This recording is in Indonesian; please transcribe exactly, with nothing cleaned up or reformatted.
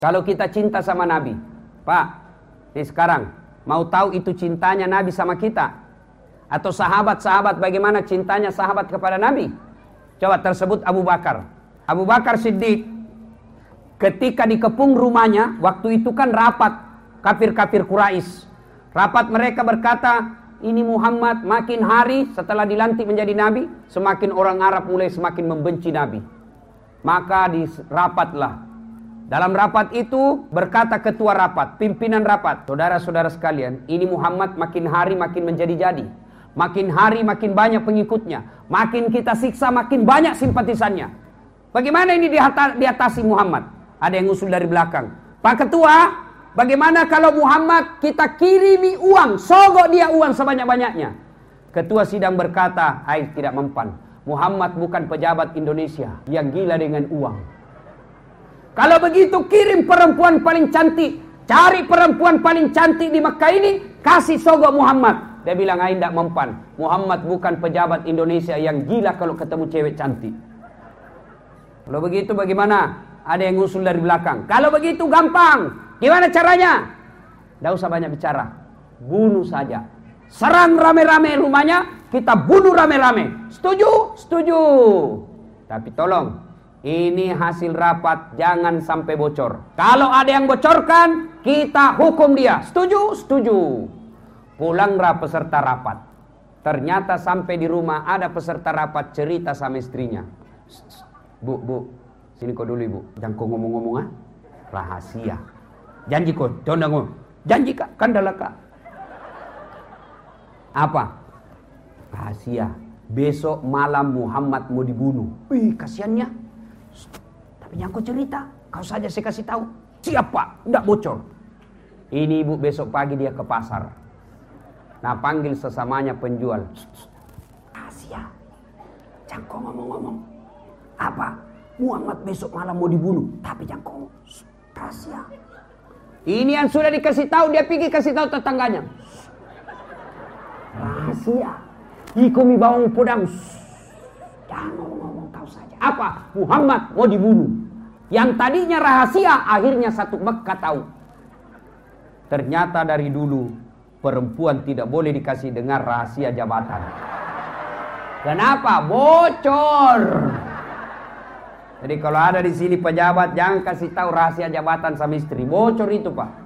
Kalau kita cinta sama Nabi, Pak, nih sekarang mau tahu itu cintanya Nabi sama kita? Atau sahabat-sahabat bagaimana cintanya sahabat kepada Nabi? Coba tersebut Abu Bakar. Abu Bakar Siddiq ketika dikepung rumahnya, waktu itu kan rapat kafir-kafir Quraisy. Rapat mereka berkata, ini Muhammad makin hari setelah dilantik menjadi Nabi, semakin orang Arab mulai semakin membenci Nabi. Maka dirapatlah. Dalam rapat itu berkata ketua rapat, pimpinan rapat, saudara-saudara sekalian, ini Muhammad makin hari makin menjadi-jadi. Makin hari makin banyak pengikutnya. Makin kita siksa makin banyak simpatisannya. Bagaimana ini diatasi Muhammad? Ada yang usul dari belakang. Pak Ketua, bagaimana kalau Muhammad kita kirimi uang, sogok dia uang sebanyak-banyaknya? Ketua sidang berkata, hai tidak mempan. Muhammad bukan pejabat Indonesia yang gila dengan uang. Kalau begitu kirim perempuan paling cantik. Cari perempuan paling cantik di Mekah ini. Kasih sogok Muhammad. Dia bilang, ah tidak mempan. Muhammad bukan pejabat Indonesia yang gila kalau ketemu cewek cantik. Kalau begitu bagaimana? Ada yang usul dari belakang. Kalau begitu gampang. Gimana caranya? Tidak usah banyak bicara. Bunuh saja. Serang rame-rame rumahnya. Kita bunuh rame-rame. Setuju? Setuju. Tapi tolong. Ini hasil rapat, jangan sampai bocor. Kalau ada yang bocorkan, kita hukum dia. Setuju? Setuju. Pulanglah peserta rapat. Ternyata sampai di rumah ada peserta rapat cerita sama istrinya. Bu, bu, sini kau dulu ibu. Jangan kau ngomong-ngomong ah. Rahasia. Janji kau, jangan ngomong. Janji kak, kandalah kak. Apa? Rahasia. Besok malam Muhammad mau dibunuh. Wih, kasihannya. Tapi yang kau cerita, kau saja saya kasih tahu. Siapa? Tidak bocor. Ini ibu besok pagi dia ke pasar. Nah panggil sesamanya penjual. Rahasia. Jangan kau ngomong-ngomong. Apa? Muhammad besok malam mau dibunuh. Tapi jangan kau. Rahasia. Ini yang sudah dikasih tahu, dia pergi kasih tahu tetangganya. Rahasia. Ikomi bawang podang. Jangan ngomong-ngomong kau saja. Apa? Muhammad mau dibunuh. Yang tadinya rahasia, akhirnya satu Mekah tahu. Ternyata dari dulu perempuan tidak boleh dikasih dengar rahasia jabatan. Kenapa? Bocor. Jadi kalau ada di sini pejabat, jangan kasih tahu rahasia jabatan sama istri. Bocor itu pak.